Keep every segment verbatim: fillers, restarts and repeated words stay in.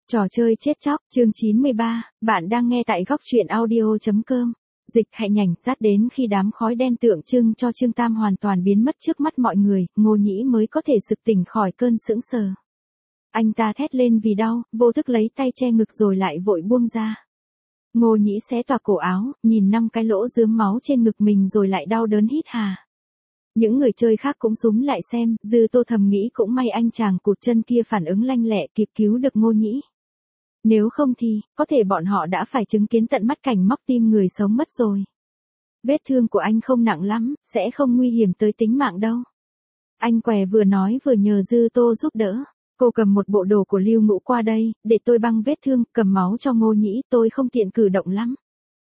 Trò chơi chết chóc, chương chín mươi ba, bạn đang nghe tại góc truyện audio.com. Dịch hạnh nhảnh dắt đến khi đám khói đen tượng trưng cho Trương Tam hoàn toàn biến mất trước mắt mọi người, Ngô Nhĩ mới có thể sực tỉnh khỏi cơn sững sờ. Anh ta thét lên vì đau, vô thức lấy tay che ngực rồi lại vội buông ra. Ngô Nhĩ xé toạc cổ áo, nhìn năm cái lỗ rướm máu trên ngực mình rồi lại đau đớn hít hà. Những người chơi khác cũng súm lại xem, Dư Tô thầm nghĩ cũng may anh chàng cụt chân kia phản ứng lanh lẹ kịp cứu được Ngô Nhĩ. Nếu không thì, có thể bọn họ đã phải chứng kiến tận mắt cảnh móc tim người sống mất rồi. Vết thương của anh không nặng lắm, sẽ không nguy hiểm tới tính mạng đâu. Anh què vừa nói vừa nhờ Dư Tô giúp đỡ. Cô cầm một bộ đồ của Lưu Ngũ qua đây, để tôi băng vết thương, cầm máu cho Ngô Nhĩ, tôi không tiện cử động lắm.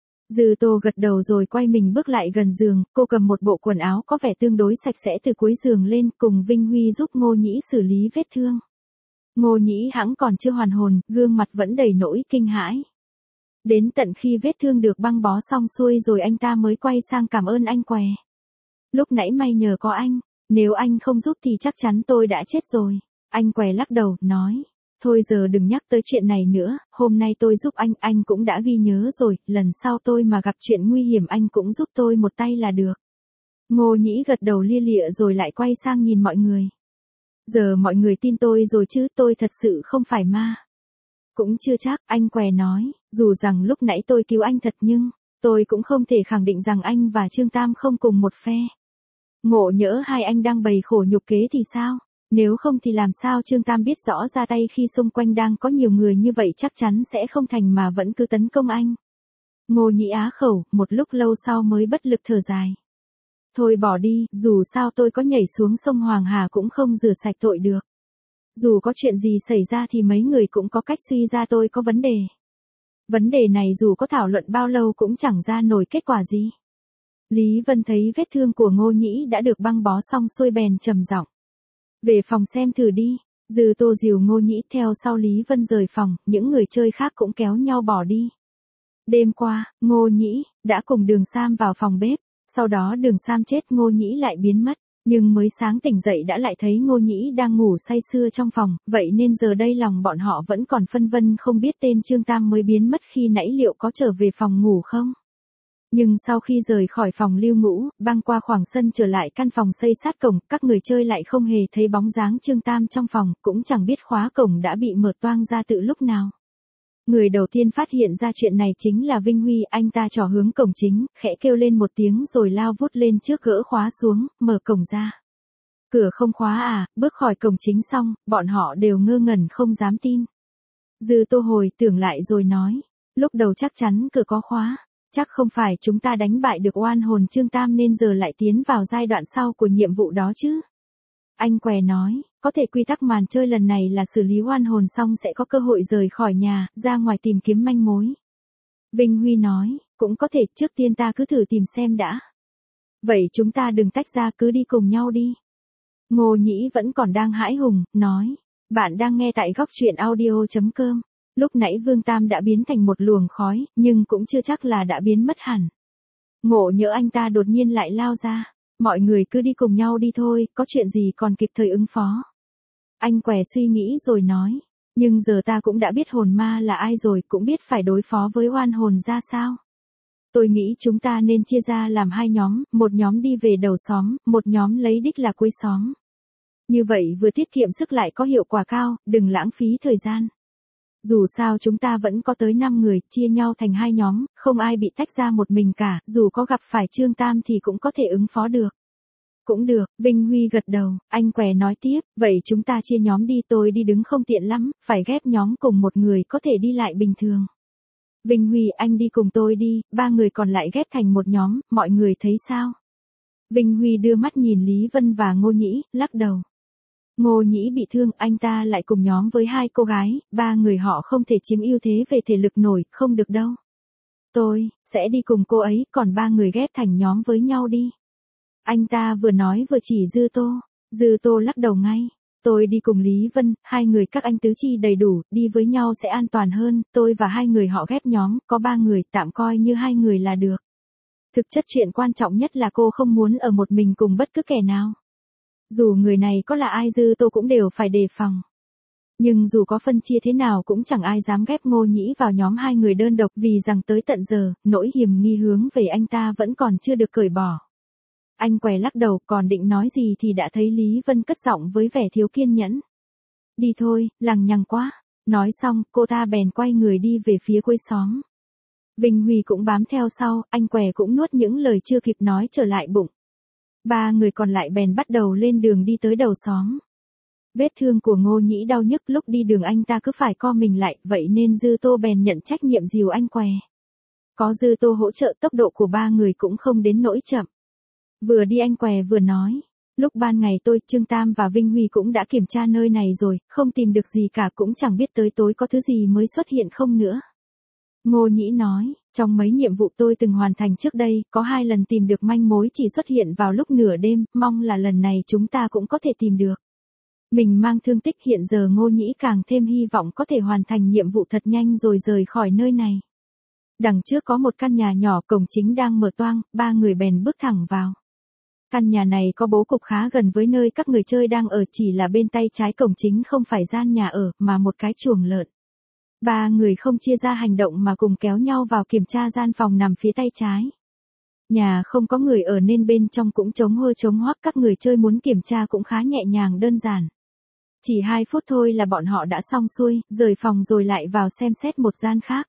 Dư Tô gật đầu rồi quay mình bước lại gần giường, cô cầm một bộ quần áo có vẻ tương đối sạch sẽ từ cuối giường lên, cùng Vinh Huy giúp Ngô Nhĩ xử lý vết thương. Ngô Nhĩ hẵng còn chưa hoàn hồn, gương mặt vẫn đầy nỗi kinh hãi. Đến tận khi vết thương được băng bó xong xuôi rồi anh ta mới quay sang cảm ơn anh què. Lúc nãy may nhờ có anh, nếu anh không giúp thì chắc chắn tôi đã chết rồi. Anh què lắc đầu, nói, thôi giờ đừng nhắc tới chuyện này nữa, hôm nay tôi giúp anh, anh cũng đã ghi nhớ rồi, lần sau tôi mà gặp chuyện nguy hiểm anh cũng giúp tôi một tay là được. Ngô Nhĩ gật đầu lia lịa rồi lại quay sang nhìn mọi người. Giờ mọi người tin tôi rồi chứ, tôi thật sự không phải ma. Cũng chưa chắc, anh què nói, dù rằng lúc nãy tôi cứu anh thật nhưng, tôi cũng không thể khẳng định rằng anh và Trương Tam không cùng một phe. Ngộ nhỡ hai anh đang bày khổ nhục kế thì sao? Nếu không thì làm sao Trương Tam biết rõ ra tay khi xung quanh đang có nhiều người như vậy chắc chắn sẽ không thành mà vẫn cứ tấn công anh. Ngô Nhĩ á khẩu, một lúc lâu sau mới bất lực thở dài. Thôi bỏ đi, dù sao tôi có nhảy xuống sông Hoàng Hà cũng không rửa sạch tội được. Dù có chuyện gì xảy ra thì mấy người cũng có cách suy ra tôi có vấn đề. Vấn đề này dù có thảo luận bao lâu cũng chẳng ra nổi kết quả gì. Lý Vân thấy vết thương của Ngô Nhĩ đã được băng bó xong xuôi bèn trầm giọng. Về phòng xem thử đi. Dư Tô dìu Ngô Nhĩ theo sau Lý Vân rời phòng, những người chơi khác cũng kéo nhau bỏ đi. Đêm qua, Ngô Nhĩ đã cùng Đường Sam vào phòng bếp. Sau đó Đường Sam chết, Ngô Nhĩ lại biến mất, nhưng mới sáng tỉnh dậy đã lại thấy Ngô Nhĩ đang ngủ say sưa trong phòng, vậy nên giờ đây lòng bọn họ vẫn còn phân vân không biết tên Trương Tam mới biến mất khi nãy liệu có trở về phòng ngủ không. Nhưng sau khi rời khỏi phòng Lưu Ngũ, băng qua khoảng sân trở lại căn phòng xây sát cổng, các người chơi lại không hề thấy bóng dáng Trương Tam trong phòng, cũng chẳng biết khóa cổng đã bị mở toang ra từ lúc nào. Người đầu tiên phát hiện ra chuyện này chính là Vinh Huy, anh ta trỏ hướng cổng chính, khẽ kêu lên một tiếng rồi lao vút lên trước gỡ khóa xuống, mở cổng ra. Cửa không khóa à, bước khỏi cổng chính xong, bọn họ đều ngơ ngẩn không dám tin. Dư Tô hồi tưởng lại rồi nói, lúc đầu chắc chắn cửa có khóa, chắc không phải chúng ta đánh bại được oan hồn Trương Tam nên giờ lại tiến vào giai đoạn sau của nhiệm vụ đó chứ. Anh què nói, có thể quy tắc màn chơi lần này là xử lý oan hồn xong sẽ có cơ hội rời khỏi nhà, ra ngoài tìm kiếm manh mối. Vinh Huy nói, cũng có thể, trước tiên ta cứ thử tìm xem đã. Vậy chúng ta đừng tách ra, cứ đi cùng nhau đi. Ngô Nhĩ vẫn còn đang hãi hùng, nói, bạn đang nghe tại góc truyện audio.com. Lúc nãy Vương Tam đã biến thành một luồng khói, nhưng cũng chưa chắc là đã biến mất hẳn. Ngộ nhỡ anh ta đột nhiên lại lao ra. Mọi người cứ đi cùng nhau đi thôi, có chuyện gì còn kịp thời ứng phó. Anh què suy nghĩ rồi nói, nhưng giờ ta cũng đã biết hồn ma là ai rồi, cũng biết phải đối phó với oan hồn ra sao. Tôi nghĩ chúng ta nên chia ra làm hai nhóm, một nhóm đi về đầu xóm, một nhóm lấy đích là cuối xóm. Như vậy vừa tiết kiệm sức lại có hiệu quả cao, đừng lãng phí thời gian. Dù sao chúng ta vẫn có tới năm người, chia nhau thành hai nhóm, không ai bị tách ra một mình cả, dù có gặp phải Trương Tam thì cũng có thể ứng phó được. Cũng được, Vinh Huy gật đầu, anh què nói tiếp, vậy chúng ta chia nhóm đi, tôi đi đứng không tiện lắm, phải ghép nhóm cùng một người có thể đi lại bình thường. Vinh Huy, anh đi cùng tôi đi, ba người còn lại ghép thành một nhóm, mọi người thấy sao? Vinh Huy đưa mắt nhìn Lý Vân và Ngô Nhĩ, lắc đầu. Ngô Nhĩ bị thương, anh ta lại cùng nhóm với hai cô gái, ba người họ không thể chiếm ưu thế về thể lực nổi, không được đâu. Tôi, sẽ đi cùng cô ấy, còn ba người ghép thành nhóm với nhau đi. Anh ta vừa nói vừa chỉ Dư Tô, Dư Tô lắc đầu ngay. Tôi đi cùng Lý Vân, hai người các anh tứ chi đầy đủ, đi với nhau sẽ an toàn hơn, tôi và hai người họ ghép nhóm, có ba người, tạm coi như hai người là được. Thực chất chuyện quan trọng nhất là cô không muốn ở một mình cùng bất cứ kẻ nào. Dù người này có là ai Dư Tô cũng đều phải đề phòng. Nhưng dù có phân chia thế nào cũng chẳng ai dám ghép Ngô Nhĩ vào nhóm hai người đơn độc vì rằng tới tận giờ, nỗi hiềm nghi hướng về anh ta vẫn còn chưa được cởi bỏ. Anh què lắc đầu còn định nói gì thì đã thấy Lý Vân cất giọng với vẻ thiếu kiên nhẫn. Đi thôi, lằng nhằng quá. Nói xong, cô ta bèn quay người đi về phía cuối xóm. Vinh Huy cũng bám theo sau, anh què cũng nuốt những lời chưa kịp nói trở lại bụng. Ba người còn lại bèn bắt đầu lên đường đi tới đầu xóm. Vết thương của Ngô Nhĩ đau nhức lúc đi đường anh ta cứ phải co mình lại, vậy nên Dư Tô bèn nhận trách nhiệm dìu anh què. Có Dư Tô hỗ trợ tốc độ của ba người cũng không đến nỗi chậm. Vừa đi anh què vừa nói. Lúc ban ngày tôi, Trương Tam và Vinh Huy cũng đã kiểm tra nơi này rồi, không tìm được gì cả cũng chẳng biết tới tối có thứ gì mới xuất hiện không nữa. Ngô Nhĩ nói, trong mấy nhiệm vụ tôi từng hoàn thành trước đây, có hai lần tìm được manh mối chỉ xuất hiện vào lúc nửa đêm, mong là lần này chúng ta cũng có thể tìm được. Mình mang thương tích hiện giờ Ngô Nhĩ càng thêm hy vọng có thể hoàn thành nhiệm vụ thật nhanh rồi rời khỏi nơi này. Đằng trước có một căn nhà nhỏ cổng chính đang mở toang, ba người bèn bước thẳng vào. Căn nhà này có bố cục khá gần với nơi các người chơi đang ở, chỉ là bên tay trái cổng chính không phải gian nhà ở mà một cái chuồng lợn. Ba người không chia ra hành động mà cùng kéo nhau vào kiểm tra gian phòng nằm phía tay trái. Nhà không có người ở nên bên trong cũng trống hơ trống hoác, các người chơi muốn kiểm tra cũng khá nhẹ nhàng đơn giản. Chỉ hai phút thôi là bọn họ đã xong xuôi, rời phòng rồi lại vào xem xét một gian khác.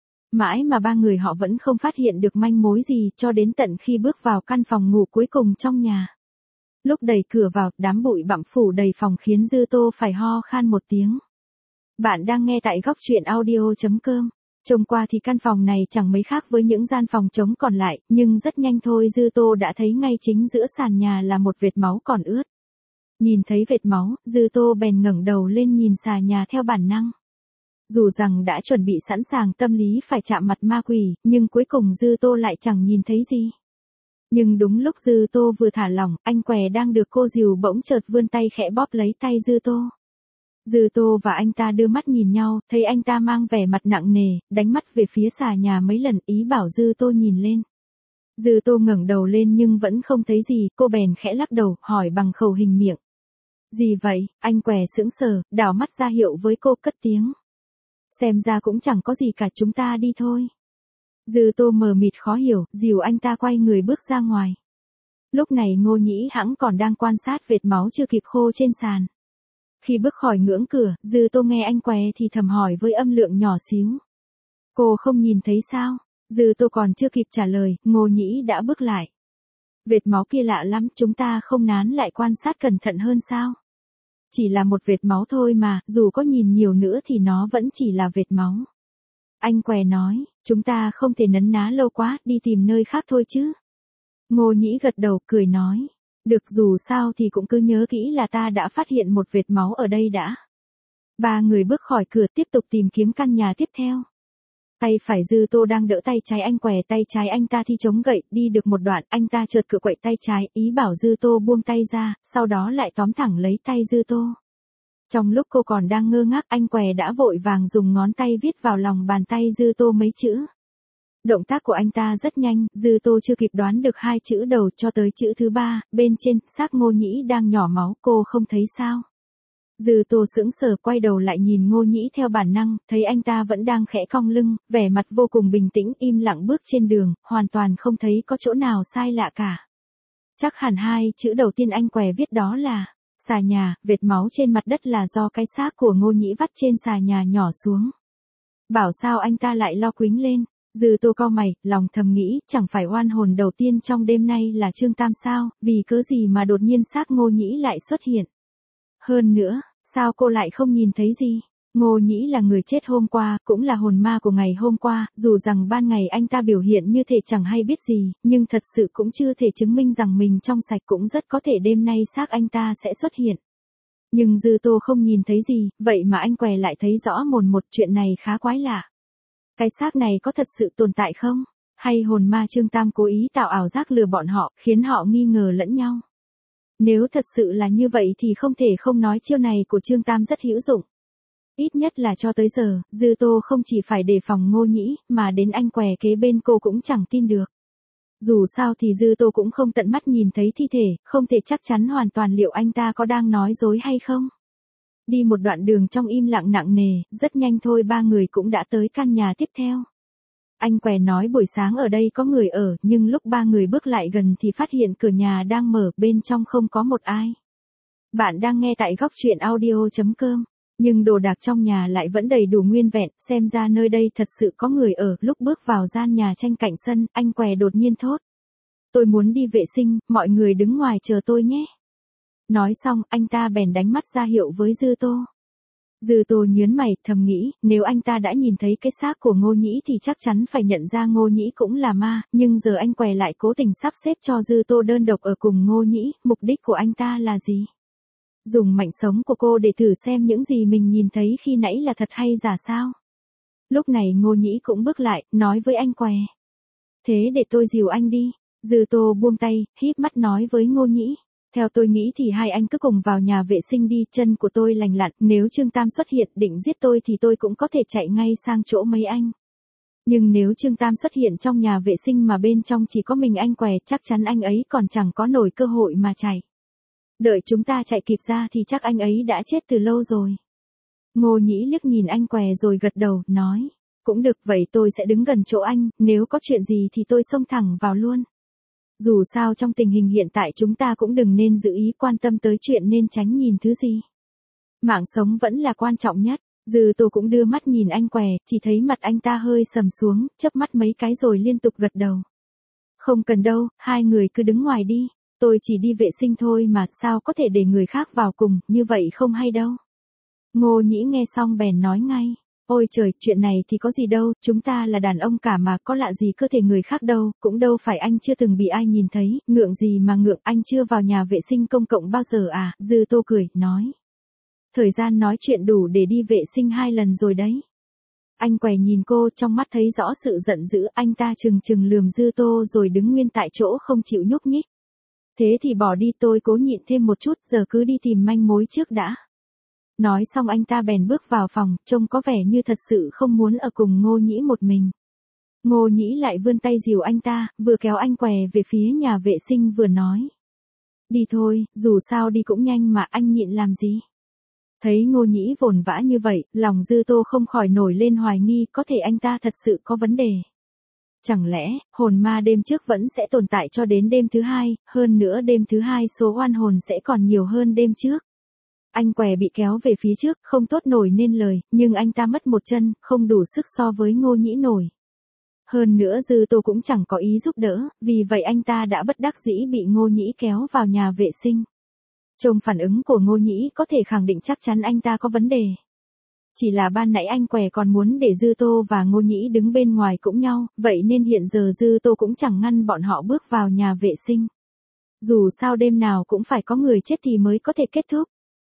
Mãi mà ba người họ vẫn không phát hiện được manh mối gì cho đến tận khi bước vào căn phòng ngủ cuối cùng trong nhà. Lúc đẩy cửa vào, đám bụi bặm phủ đầy phòng khiến Dư Tô phải ho khan một tiếng. Bạn đang nghe tại góc truyện audio chấm com. Trông qua thì căn phòng này chẳng mấy khác với những gian phòng trống còn lại, nhưng rất nhanh thôi Dư Tô đã thấy ngay chính giữa sàn nhà là một vệt máu còn ướt. Nhìn thấy vệt máu, Dư Tô bèn ngẩng đầu lên nhìn xà nhà theo bản năng. Dù rằng đã chuẩn bị sẵn sàng tâm lý phải chạm mặt ma quỷ, nhưng cuối cùng Dư Tô lại chẳng nhìn thấy gì. Nhưng đúng lúc Dư Tô vừa thả lỏng, anh què đang được cô dìu bỗng chợt vươn tay khẽ bóp lấy tay Dư Tô. Dư Tô và anh ta đưa mắt nhìn nhau, thấy anh ta mang vẻ mặt nặng nề, đánh mắt về phía xà nhà mấy lần, ý bảo Dư Tô nhìn lên. Dư Tô ngẩng đầu lên nhưng vẫn không thấy gì, cô bèn khẽ lắc đầu, hỏi bằng khẩu hình miệng. Gì vậy? Anh què sững sờ, đảo mắt ra hiệu với cô, cất tiếng. Xem ra cũng chẳng có gì cả, chúng ta đi thôi. Dư Tô mờ mịt khó hiểu, dìu anh ta quay người bước ra ngoài. Lúc này Ngô Nhĩ hãng còn đang quan sát vệt máu chưa kịp khô trên sàn. Khi bước khỏi ngưỡng cửa, Dư Tô nghe anh què thì thầm hỏi với âm lượng nhỏ xíu. Cô không nhìn thấy sao? Dư Tô còn chưa kịp trả lời, Ngô Nhĩ đã bước lại. Vệt máu kia lạ lắm, chúng ta không nán lại quan sát cẩn thận hơn sao? Chỉ là một vệt máu thôi mà, dù có nhìn nhiều nữa thì nó vẫn chỉ là vệt máu. Anh què nói, chúng ta không thể nấn ná lâu quá, đi tìm nơi khác thôi chứ. Ngô Nhĩ gật đầu, cười nói. Được, dù sao thì cũng cứ nhớ kỹ là ta đã phát hiện một vệt máu ở đây đã. Ba người bước khỏi cửa tiếp tục tìm kiếm căn nhà tiếp theo. Tay phải Dư Tô đang đỡ tay trái anh què, tay trái anh ta thì chống gậy, đi được một đoạn, anh ta chợt cựa quậy tay trái, ý bảo Dư Tô buông tay ra, sau đó lại tóm thẳng lấy tay Dư Tô. Trong lúc cô còn đang ngơ ngác, anh què đã vội vàng dùng ngón tay viết vào lòng bàn tay Dư Tô mấy chữ. Động tác của anh ta rất nhanh, Dư Tô chưa kịp đoán được hai chữ đầu cho tới chữ thứ ba, bên trên, xác Ngô Nhĩ đang nhỏ máu, cô không thấy sao? Dư Tô sững sờ quay đầu lại nhìn Ngô Nhĩ theo bản năng, thấy anh ta vẫn đang khẽ cong lưng, vẻ mặt vô cùng bình tĩnh, im lặng bước trên đường, hoàn toàn không thấy có chỗ nào sai lạ cả. Chắc hẳn hai chữ đầu tiên anh què viết đó là xà nhà, vệt máu trên mặt đất là do cái xác của Ngô Nhĩ vắt trên xà nhà nhỏ xuống. Bảo sao anh ta lại lo quính lên. Dư Tô cau mày, lòng thầm nghĩ, chẳng phải oan hồn đầu tiên trong đêm nay là Trương Tam sao, vì cớ gì mà đột nhiên xác Ngô Nhĩ lại xuất hiện. Hơn nữa, sao cô lại không nhìn thấy gì? Ngô Nhĩ là người chết hôm qua, cũng là hồn ma của ngày hôm qua, dù rằng ban ngày anh ta biểu hiện như thể chẳng hay biết gì, nhưng thật sự cũng chưa thể chứng minh rằng mình trong sạch, cũng rất có thể đêm nay xác anh ta sẽ xuất hiện. Nhưng Dư Tô không nhìn thấy gì, vậy mà anh què lại thấy rõ mồn một, chuyện này khá quái lạ. Cái xác này có thật sự tồn tại không? Hay hồn ma Trương Tam cố ý tạo ảo giác lừa bọn họ, khiến họ nghi ngờ lẫn nhau? Nếu thật sự là như vậy thì không thể không nói chiêu này của Trương Tam rất hữu dụng. Ít nhất là cho tới giờ, Dư Tô không chỉ phải đề phòng Ngô Nhĩ, mà đến anh què kế bên cô cũng chẳng tin được. Dù sao thì Dư Tô cũng không tận mắt nhìn thấy thi thể, không thể chắc chắn hoàn toàn liệu anh ta có đang nói dối hay không. Đi một đoạn đường trong im lặng nặng nề, rất nhanh thôi ba người cũng đã tới căn nhà tiếp theo. Anh què nói buổi sáng ở đây có người ở, nhưng lúc ba người bước lại gần thì phát hiện cửa nhà đang mở, bên trong không có một ai. Bạn đang nghe tại góc truyện audio chấm com. Nhưng đồ đạc trong nhà lại vẫn đầy đủ nguyên vẹn, xem ra nơi đây thật sự có người ở. Lúc bước vào gian nhà tranh cạnh sân, anh què đột nhiên thốt: "Tôi muốn đi vệ sinh, mọi người đứng ngoài chờ tôi nhé." Nói xong, anh ta bèn đánh mắt ra hiệu với Dư Tô. Dư Tô nhướng mày, thầm nghĩ, nếu anh ta đã nhìn thấy cái xác của Ngô Nhĩ thì chắc chắn phải nhận ra Ngô Nhĩ cũng là ma, nhưng giờ anh què lại cố tình sắp xếp cho Dư Tô đơn độc ở cùng Ngô Nhĩ, mục đích của anh ta là gì? Dùng mệnh sống của cô để thử xem những gì mình nhìn thấy khi nãy là thật hay giả sao? Lúc này Ngô Nhĩ cũng bước lại, nói với anh què: "Thế để tôi dìu anh đi." Dư Tô buông tay, híp mắt nói với Ngô Nhĩ: "Theo tôi nghĩ thì hai anh cứ cùng vào nhà vệ sinh đi, chân của tôi lành lặn, nếu Trương Tam xuất hiện định giết tôi thì tôi cũng có thể chạy ngay sang chỗ mấy anh. Nhưng nếu Trương Tam xuất hiện trong nhà vệ sinh mà bên trong chỉ có mình anh què, chắc chắn anh ấy còn chẳng có nổi cơ hội mà chạy. Đợi chúng ta chạy kịp ra thì chắc anh ấy đã chết từ lâu rồi." Ngô Nhĩ liếc nhìn anh què rồi gật đầu, nói: "Cũng được, vậy tôi sẽ đứng gần chỗ anh, nếu có chuyện gì thì tôi xông thẳng vào luôn. Dù sao trong tình hình hiện tại chúng ta cũng đừng nên giữ ý quan tâm tới chuyện nên tránh nhìn thứ gì. Mạng sống vẫn là quan trọng nhất." Dư Tô cũng đưa mắt nhìn anh què, chỉ thấy mặt anh ta hơi sầm xuống, chớp mắt mấy cái rồi liên tục gật đầu. "Không cần đâu, hai người cứ đứng ngoài đi. Tôi chỉ đi vệ sinh thôi mà, sao có thể để người khác vào cùng, như vậy không hay đâu." Ngô Nhĩ nghe xong bèn nói ngay: "Ôi trời, chuyện này thì có gì đâu, chúng ta là đàn ông cả mà, có lạ gì cơ thể người khác đâu, cũng đâu phải anh chưa từng bị ai nhìn thấy, ngượng gì mà ngượng, anh chưa vào nhà vệ sinh công cộng bao giờ à?" Dư Tô cười, nói: "Thời gian nói chuyện đủ để đi vệ sinh hai lần rồi đấy." Anh què nhìn cô, trong mắt thấy rõ sự giận dữ, anh ta trừng trừng lườm Dư Tô rồi đứng nguyên tại chỗ không chịu nhúc nhích. "Thế thì bỏ đi, tôi cố nhịn thêm một chút, giờ cứ đi tìm manh mối trước đã." Nói xong anh ta bèn bước vào phòng, trông có vẻ như thật sự không muốn ở cùng Ngô Nhĩ một mình. Ngô Nhĩ lại vươn tay dìu anh ta, vừa kéo anh què về phía nhà vệ sinh vừa nói: "Đi thôi, dù sao đi cũng nhanh mà, anh nhịn làm gì?" Thấy Ngô Nhĩ vồn vã như vậy, lòng Dư Tô không khỏi nổi lên hoài nghi, có thể anh ta thật sự có vấn đề. Chẳng lẽ, hồn ma đêm trước vẫn sẽ tồn tại cho đến đêm thứ hai, hơn nữa đêm thứ hai số oan hồn sẽ còn nhiều hơn đêm trước. Anh què bị kéo về phía trước, không thốt nổi nên lời, nhưng anh ta mất một chân, không đủ sức so với Ngô Nhĩ nổi. Hơn nữa Dư Tô cũng chẳng có ý giúp đỡ, vì vậy anh ta đã bất đắc dĩ bị Ngô Nhĩ kéo vào nhà vệ sinh. Trông phản ứng của Ngô Nhĩ có thể khẳng định chắc chắn anh ta có vấn đề. Chỉ là ban nãy anh què còn muốn để Dư Tô và Ngô Nhĩ đứng bên ngoài cũng nhau, vậy nên hiện giờ Dư Tô cũng chẳng ngăn bọn họ bước vào nhà vệ sinh. Dù sao đêm nào cũng phải có người chết thì mới có thể kết thúc.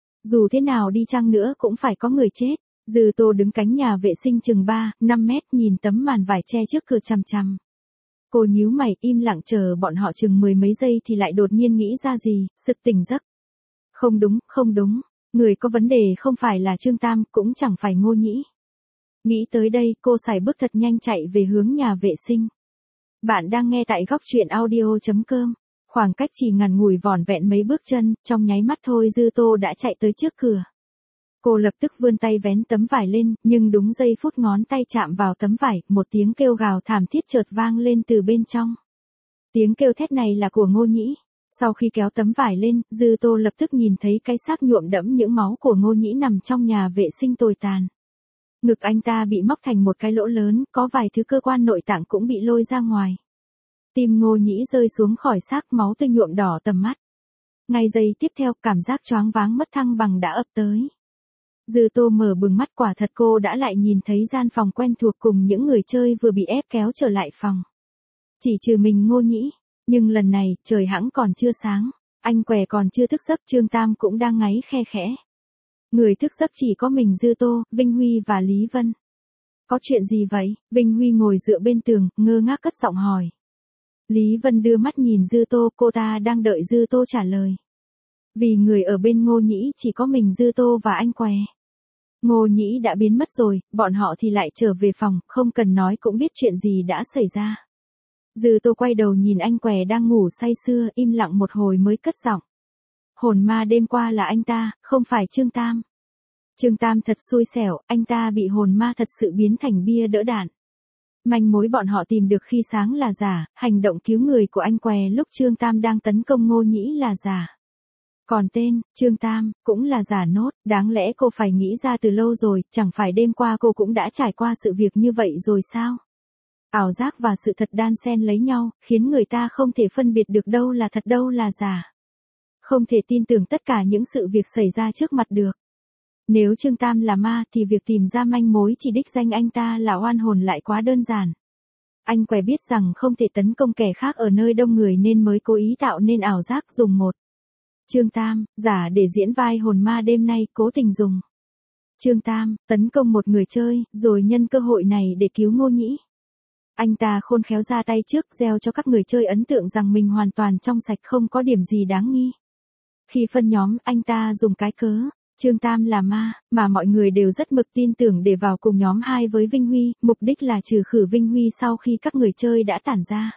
Dù thế nào đi chăng nữa cũng phải có người chết. Dư Tô đứng cánh nhà vệ sinh chừng ba, năm mét nhìn tấm màn vải che trước cửa chằm chằm. Cô nhíu mày im lặng chờ bọn họ chừng mười mấy giây thì lại đột nhiên nghĩ ra gì, sực tỉnh giấc. Không đúng, không đúng. Người có vấn đề không phải là Trương Tam, cũng chẳng phải Ngô Nhĩ. Nghĩ tới đây, cô sải bước thật nhanh chạy về hướng nhà vệ sinh. Bạn đang nghe tại góc truyện audio chấm com. Khoảng cách chỉ ngắn ngủi vỏn vẹn mấy bước chân, trong nháy mắt thôi Dư Tô đã chạy tới trước cửa. Cô lập tức vươn tay vén tấm vải lên, nhưng đúng giây phút ngón tay chạm vào tấm vải, một tiếng kêu gào thảm thiết chợt vang lên từ bên trong. Tiếng kêu thét này là của Ngô Nhĩ. Sau khi kéo tấm vải lên, Dư Tô lập tức nhìn thấy cái xác nhuộm đẫm những máu của Ngô Nhĩ nằm trong nhà vệ sinh tồi tàn. Ngực anh ta bị móc thành một cái lỗ lớn, có vài thứ cơ quan nội tạng cũng bị lôi ra ngoài. Tim Ngô Nhĩ rơi xuống khỏi xác, máu tươi nhuộm đỏ tầm mắt. Ngay giây tiếp theo, cảm giác choáng váng mất thăng bằng đã ập tới. Dư Tô mở bừng mắt, quả thật cô đã lại nhìn thấy gian phòng quen thuộc cùng những người chơi vừa bị ép kéo trở lại phòng. Chỉ trừ mình Ngô Nhĩ. Nhưng lần này, trời hẵng còn chưa sáng, anh què còn chưa thức giấc, Trương Tam cũng đang ngáy khe khẽ. Người thức giấc chỉ có mình Dư Tô, Vinh Huy và Lý Vân. Có chuyện gì vậy? Vinh Huy ngồi dựa bên tường, ngơ ngác cất giọng hỏi. Lý Vân đưa mắt nhìn Dư Tô, cô ta đang đợi Dư Tô trả lời. Vì người ở bên Ngô Nhĩ chỉ có mình Dư Tô và anh què. Ngô Nhĩ đã biến mất rồi, bọn họ thì lại trở về phòng, không cần nói cũng biết chuyện gì đã xảy ra. Dư Tô quay đầu nhìn anh què đang ngủ say sưa, im lặng một hồi mới cất giọng. Hồn ma đêm qua là anh ta, không phải Trương Tam. Trương Tam thật xui xẻo, anh ta bị hồn ma thật sự biến thành bia đỡ đạn. Manh mối bọn họ tìm được khi sáng là giả, hành động cứu người của anh què lúc Trương Tam đang tấn công Ngô Nhĩ là giả. Còn tên, Trương Tam, cũng là giả nốt, đáng lẽ cô phải nghĩ ra từ lâu rồi, chẳng phải đêm qua cô cũng đã trải qua sự việc như vậy rồi sao? Ảo giác và sự thật đan xen lấy nhau, khiến người ta không thể phân biệt được đâu là thật đâu là giả. Không thể tin tưởng tất cả những sự việc xảy ra trước mặt được. Nếu Trương Tam là ma thì việc tìm ra manh mối chỉ đích danh anh ta là oan hồn lại quá đơn giản. Anh què biết rằng không thể tấn công kẻ khác ở nơi đông người nên mới cố ý tạo nên ảo giác dùng một Trương Tam, giả để diễn vai hồn ma đêm nay, cố tình dùng Trương Tam, tấn công một người chơi, rồi nhân cơ hội này để cứu Ngô Nhĩ. Anh ta khôn khéo ra tay trước, gieo cho các người chơi ấn tượng rằng mình hoàn toàn trong sạch không có điểm gì đáng nghi. Khi phân nhóm, anh ta dùng cái cớ Trương Tam là ma, mà mọi người đều rất mực tin tưởng để vào cùng nhóm hai với Vinh Huy, mục đích là trừ khử Vinh Huy sau khi các người chơi đã tản ra.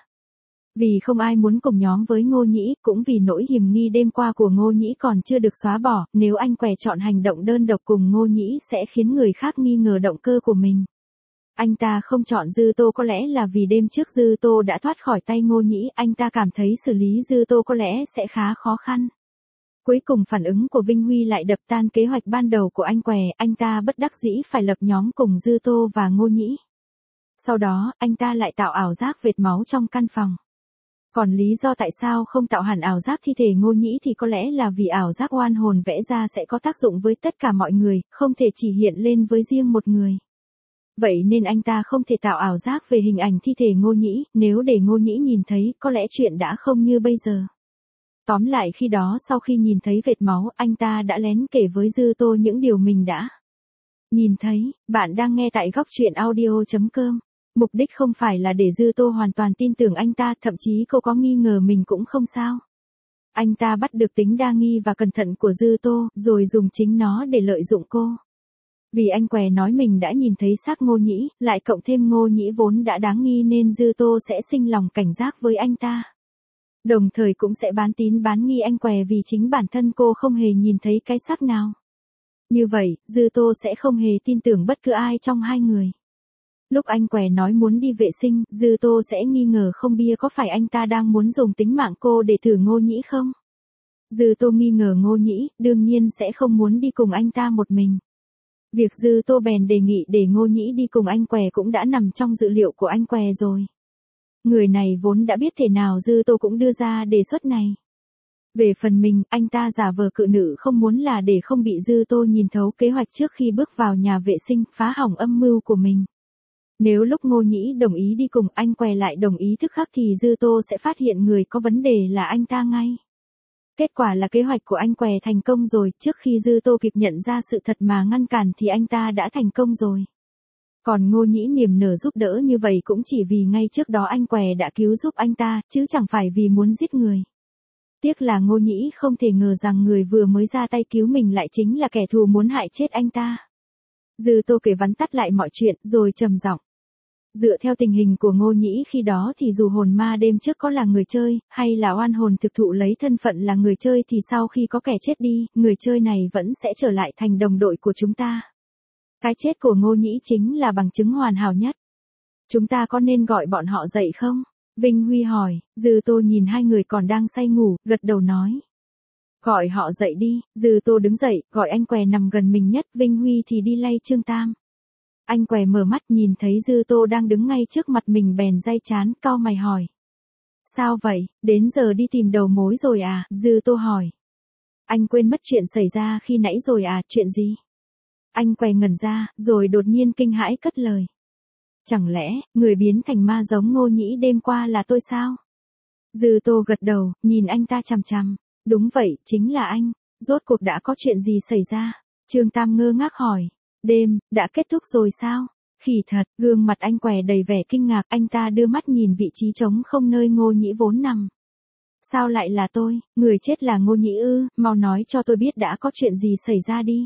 Vì không ai muốn cùng nhóm với Ngô Nhĩ, cũng vì nỗi hiềm nghi đêm qua của Ngô Nhĩ còn chưa được xóa bỏ, nếu anh què chọn hành động đơn độc cùng Ngô Nhĩ sẽ khiến người khác nghi ngờ động cơ của mình. Anh ta không chọn Dư Tô có lẽ là vì đêm trước Dư Tô đã thoát khỏi tay Ngô Nhĩ, anh ta cảm thấy xử lý Dư Tô có lẽ sẽ khá khó khăn. Cuối cùng phản ứng của Vinh Huy lại đập tan kế hoạch ban đầu của anh què, anh ta bất đắc dĩ phải lập nhóm cùng Dư Tô và Ngô Nhĩ. Sau đó, anh ta lại tạo ảo giác vệt máu trong căn phòng. Còn lý do tại sao không tạo hẳn ảo giác thi thể Ngô Nhĩ thì có lẽ là vì ảo giác oan hồn vẽ ra sẽ có tác dụng với tất cả mọi người, không thể chỉ hiện lên với riêng một người. Vậy nên anh ta không thể tạo ảo giác về hình ảnh thi thể Ngô Nhĩ, nếu để Ngô Nhĩ nhìn thấy, có lẽ chuyện đã không như bây giờ. Tóm lại khi đó sau khi nhìn thấy vệt máu, anh ta đã lén kể với Dư Tô những điều mình đã nhìn thấy. Bạn đang nghe tại góc truyện audio chấm com. Mục đích không phải là để Dư Tô hoàn toàn tin tưởng anh ta, thậm chí cô có nghi ngờ mình cũng không sao. Anh ta bắt được tính đa nghi và cẩn thận của Dư Tô, rồi dùng chính nó để lợi dụng cô. Vì anh què nói mình đã nhìn thấy xác Ngô Nhĩ, lại cộng thêm Ngô Nhĩ vốn đã đáng nghi nên Dư Tô sẽ sinh lòng cảnh giác với anh ta. Đồng thời cũng sẽ bán tín bán nghi anh què vì chính bản thân cô không hề nhìn thấy cái xác nào. Như vậy, Dư Tô sẽ không hề tin tưởng bất cứ ai trong hai người. Lúc anh què nói muốn đi vệ sinh, Dư Tô sẽ nghi ngờ không bia có phải anh ta đang muốn dùng tính mạng cô để thử Ngô Nhĩ không? Dư Tô nghi ngờ Ngô Nhĩ, đương nhiên sẽ không muốn đi cùng anh ta một mình. Việc Dư Tô bèn đề nghị để Ngô Nhĩ đi cùng anh què cũng đã nằm trong dự liệu của anh què rồi. Người này vốn đã biết thể nào Dư Tô cũng đưa ra đề xuất này. Về phần mình, anh ta giả vờ cự nữ không muốn là để không bị Dư Tô nhìn thấu kế hoạch trước khi bước vào nhà vệ sinh, phá hỏng âm mưu của mình. Nếu lúc Ngô Nhĩ đồng ý đi cùng anh què lại đồng ý tức khắc thì Dư Tô sẽ phát hiện người có vấn đề là anh ta ngay. Kết quả là kế hoạch của anh què thành công rồi, trước khi Dư Tô kịp nhận ra sự thật mà ngăn cản thì anh ta đã thành công rồi. Còn Ngô Nhĩ niềm nở giúp đỡ như vậy cũng chỉ vì ngay trước đó anh què đã cứu giúp anh ta, chứ chẳng phải vì muốn giết người. Tiếc là Ngô Nhĩ không thể ngờ rằng người vừa mới ra tay cứu mình lại chính là kẻ thù muốn hại chết anh ta. Dư Tô kể vắn tắt lại mọi chuyện, rồi trầm giọng. Dựa theo tình hình của Ngô Nhĩ khi đó thì dù hồn ma đêm trước có là người chơi, hay là oan hồn thực thụ lấy thân phận là người chơi thì sau khi có kẻ chết đi, người chơi này vẫn sẽ trở lại thành đồng đội của chúng ta. Cái chết của Ngô Nhĩ chính là bằng chứng hoàn hảo nhất. Chúng ta có nên gọi bọn họ dậy không? Vinh Huy hỏi. Dư Tô nhìn hai người còn đang say ngủ, gật đầu nói. Gọi họ dậy đi. Dư Tô đứng dậy, gọi anh què nằm gần mình nhất, Vinh Huy thì đi lay Trương Tam. Anh què mở mắt nhìn thấy Dư Tô đang đứng ngay trước mặt mình bèn day chán, cau mày hỏi. Sao vậy, đến giờ đi tìm đầu mối rồi à? Dư Tô hỏi. Anh quên mất chuyện xảy ra khi nãy rồi à, chuyện gì? Anh què ngẩn ra, rồi đột nhiên kinh hãi cất lời. Chẳng lẽ, người biến thành ma giống Ngô Nhĩ đêm qua là tôi sao? Dư Tô gật đầu, nhìn anh ta chằm chằm. Đúng vậy, chính là anh. Rốt cuộc đã có chuyện gì xảy ra? Trương Tam ngơ ngác hỏi. Đêm, đã kết thúc rồi sao? Khỉ thật, gương mặt anh què đầy vẻ kinh ngạc, anh ta đưa mắt nhìn vị trí trống không nơi Ngô Nhĩ vốn nằm. Sao lại là tôi, người chết là Ngô Nhĩ ư, mau nói cho tôi biết đã có chuyện gì xảy ra đi.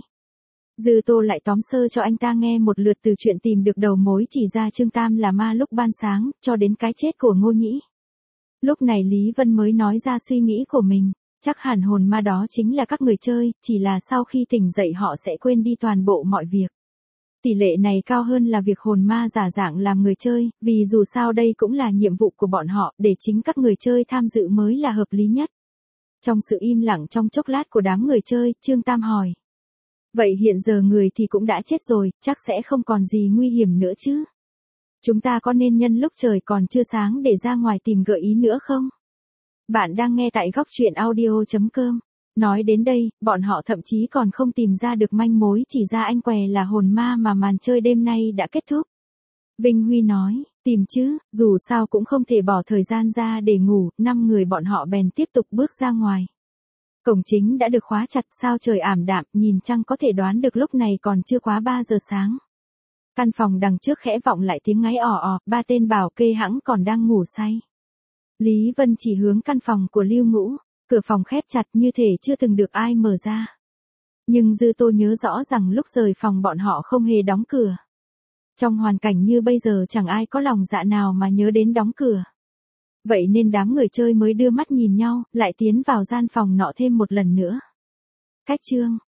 Dư Tô lại tóm sơ cho anh ta nghe một lượt từ chuyện tìm được đầu mối chỉ ra Trương Tam là ma lúc ban sáng, cho đến cái chết của Ngô Nhĩ. Lúc này Lý Vân mới nói ra suy nghĩ của mình. chắc hẳn hồn ma đó chính là các người chơi, chỉ là sau khi tỉnh dậy họ sẽ quên đi toàn bộ mọi việc. Tỷ lệ này cao hơn là việc hồn ma giả dạng làm người chơi, vì dù sao đây cũng là nhiệm vụ của bọn họ, để chính các người chơi tham dự mới là hợp lý nhất. Trong sự im lặng trong chốc lát của đám người chơi, Trương Tam hỏi. Vậy hiện giờ người thì cũng đã chết rồi, chắc sẽ không còn gì nguy hiểm nữa chứ? Chúng ta có nên nhân lúc trời còn chưa sáng để ra ngoài tìm gợi ý nữa không? Bạn đang nghe tại góc truyện audio chấm com. Nói đến đây, bọn họ thậm chí còn không tìm ra được manh mối, chỉ ra anh què là hồn ma mà màn chơi đêm nay đã kết thúc. Vinh Huy nói, tìm chứ, dù sao cũng không thể bỏ thời gian ra để ngủ, năm người bọn họ bèn tiếp tục bước ra ngoài. Cổng chính đã được khóa chặt, sao trời ảm đạm, nhìn chăng có thể đoán được lúc này còn chưa quá ba giờ sáng. Căn phòng đằng trước khẽ vọng lại tiếng ngáy ò ò, ba tên bảo kê hãng còn đang ngủ say. Lý Vân chỉ hướng căn phòng của Lưu Ngũ, cửa phòng khép chặt như thể chưa từng được ai mở ra. Nhưng Dư Tô nhớ rõ rằng lúc rời phòng bọn họ không hề đóng cửa. Trong hoàn cảnh như bây giờ chẳng ai có lòng dạ nào mà nhớ đến đóng cửa. Vậy nên đám người chơi mới đưa mắt nhìn nhau, lại tiến vào gian phòng nọ thêm một lần nữa. Cách chương